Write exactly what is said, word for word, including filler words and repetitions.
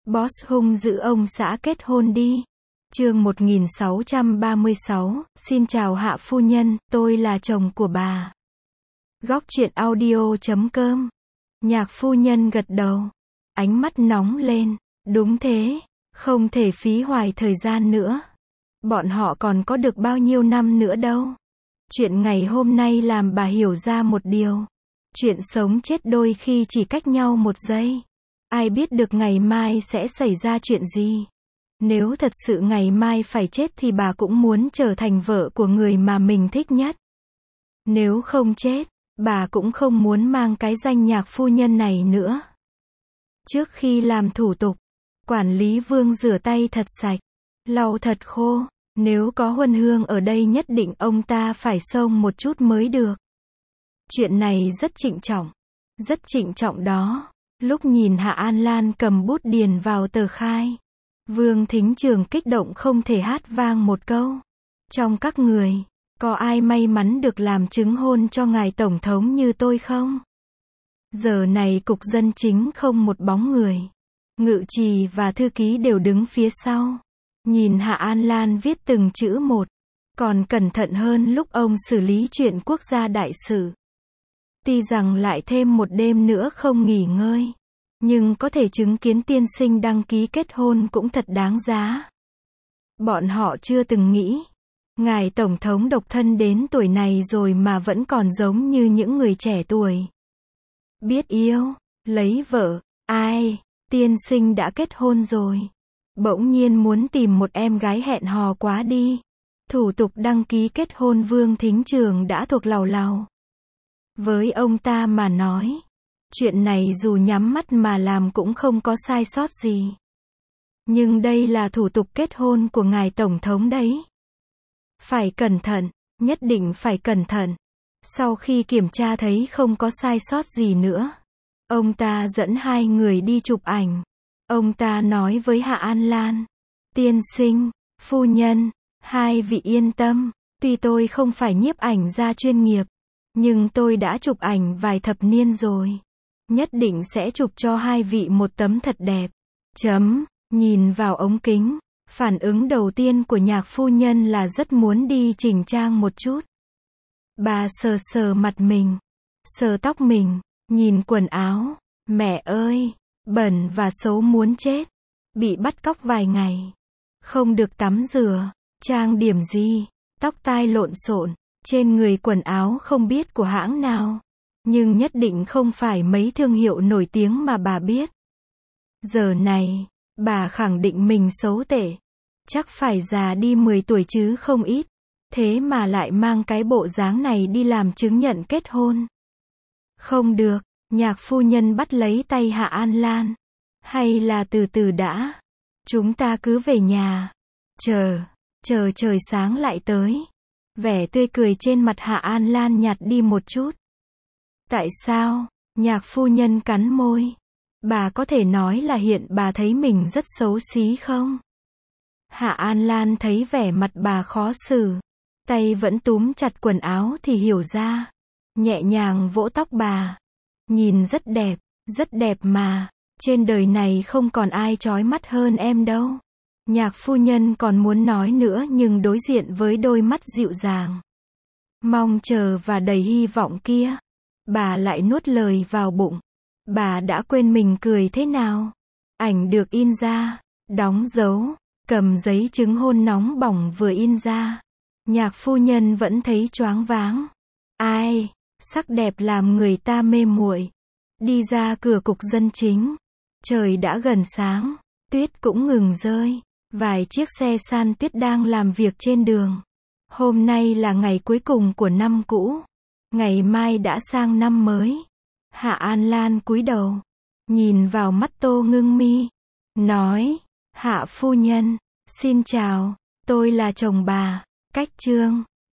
Boss hung dữ ông xã kết hôn đi. Chương một nghìn sáu trăm ba mươi sáu, xin chào Hạ phu nhân, tôi là chồng của bà. Góc truyện audio chấm com. Nhạc phu nhân gật đầu. Ánh mắt nóng lên. Đúng thế, không thể phí hoài thời gian nữa. Bọn họ còn có được bao nhiêu năm nữa đâu. Chuyện ngày hôm nay làm bà hiểu ra một điều. Chuyện sống chết đôi khi chỉ cách nhau một giây. Ai biết được ngày mai sẽ xảy ra chuyện gì. Nếu thật sự ngày mai phải chết thì bà cũng muốn trở thành vợ của người mà mình thích nhất. Nếu không chết, bà cũng không muốn mang cái danh nhạc phu nhân này nữa. Trước khi làm thủ tục, quản lý Vương rửa tay thật sạch, lau thật khô. Nếu có huân hương ở đây nhất định ông ta phải xông một chút mới được. Chuyện này rất trịnh trọng. Rất trịnh trọng đó. Lúc nhìn Hạ An Lan cầm bút điền vào tờ khai, Vương Thính Trường kích động không thể hát vang một câu. Trong các người, có ai may mắn được làm chứng hôn cho ngài Tổng thống như tôi không? Giờ này cục dân chính không một bóng người. Ngự trì và thư ký đều đứng phía sau. Nhìn Hạ An Lan viết từng chữ một, còn cẩn thận hơn lúc ông xử lý chuyện quốc gia đại sự. Tuy rằng lại thêm một đêm nữa không nghỉ ngơi, nhưng có thể chứng kiến tiên sinh đăng ký kết hôn cũng thật đáng giá. Bọn họ chưa từng nghĩ, ngài Tổng thống độc thân đến tuổi này rồi mà vẫn còn giống như những người trẻ tuổi. Biết yêu, lấy vợ, ai, tiên sinh đã kết hôn rồi. Bỗng nhiên muốn tìm một em gái hẹn hò quá đi. Thủ tục đăng ký kết hôn Vương Thính Trường đã thuộc làu làu. Với ông ta mà nói, chuyện này dù nhắm mắt mà làm cũng không có sai sót gì. Nhưng đây là thủ tục kết hôn của ngài Tổng thống đấy. Phải cẩn thận, nhất định phải cẩn thận. Sau khi kiểm tra thấy không có sai sót gì nữa, ông ta dẫn hai người đi chụp ảnh. Ông ta nói với Hạ An Lan, tiên sinh, phu nhân, hai vị yên tâm, tuy tôi không phải nhiếp ảnh gia chuyên nghiệp, nhưng tôi đã chụp ảnh vài thập niên rồi. Nhất định sẽ chụp cho hai vị một tấm thật đẹp. Chấm, nhìn vào ống kính, phản ứng đầu tiên của nhạc phu nhân là rất muốn đi chỉnh trang một chút. Bà sờ sờ mặt mình, sờ tóc mình, nhìn quần áo, mẹ ơi, bẩn và xấu muốn chết. Bị bắt cóc vài ngày, không được tắm rửa, trang điểm gì, tóc tai lộn xộn, trên người quần áo không biết của hãng nào, nhưng nhất định không phải mấy thương hiệu nổi tiếng mà bà biết. Giờ này, bà khẳng định mình xấu tệ, chắc phải già đi mười tuổi chứ không ít, thế mà lại mang cái bộ dáng này đi làm chứng nhận kết hôn. Không được, nhạc phu nhân bắt lấy tay Hạ An Lan. Hay là từ từ đã, chúng ta cứ về nhà, chờ, chờ trời sáng lại tới. Vẻ tươi cười trên mặt Hạ An Lan nhạt đi một chút. Tại sao? Nhạc phu nhân cắn môi. Bà có thể nói là hiện bà thấy mình rất xấu xí không? Hạ An Lan thấy vẻ mặt bà khó xử, tay vẫn túm chặt quần áo thì hiểu ra. Nhẹ nhàng vỗ tóc bà. Nhìn rất đẹp, rất đẹp mà. Trên đời này không còn ai chói mắt hơn em đâu. Nhạc phu nhân còn muốn nói nữa nhưng đối diện với đôi mắt dịu dàng, mong chờ và đầy hy vọng kia, bà lại nuốt lời vào bụng. Bà đã quên mình cười thế nào. Ảnh được in ra, đóng dấu, cầm giấy chứng hôn nóng bỏng vừa in ra. Nhạc phu nhân vẫn thấy choáng váng. Ai, sắc đẹp làm người ta mê muội. Đi ra cửa cục dân chính. Trời đã gần sáng, tuyết cũng ngừng rơi. Vài chiếc xe san tuyết đang làm việc trên đường. Hôm nay là ngày cuối cùng của năm cũ. Ngày mai đã sang năm mới. Hạ An Lan cúi đầu, nhìn vào mắt Tô Ngưng Mi, nói, Hạ phu nhân, xin chào, tôi là chồng bà. Cách chương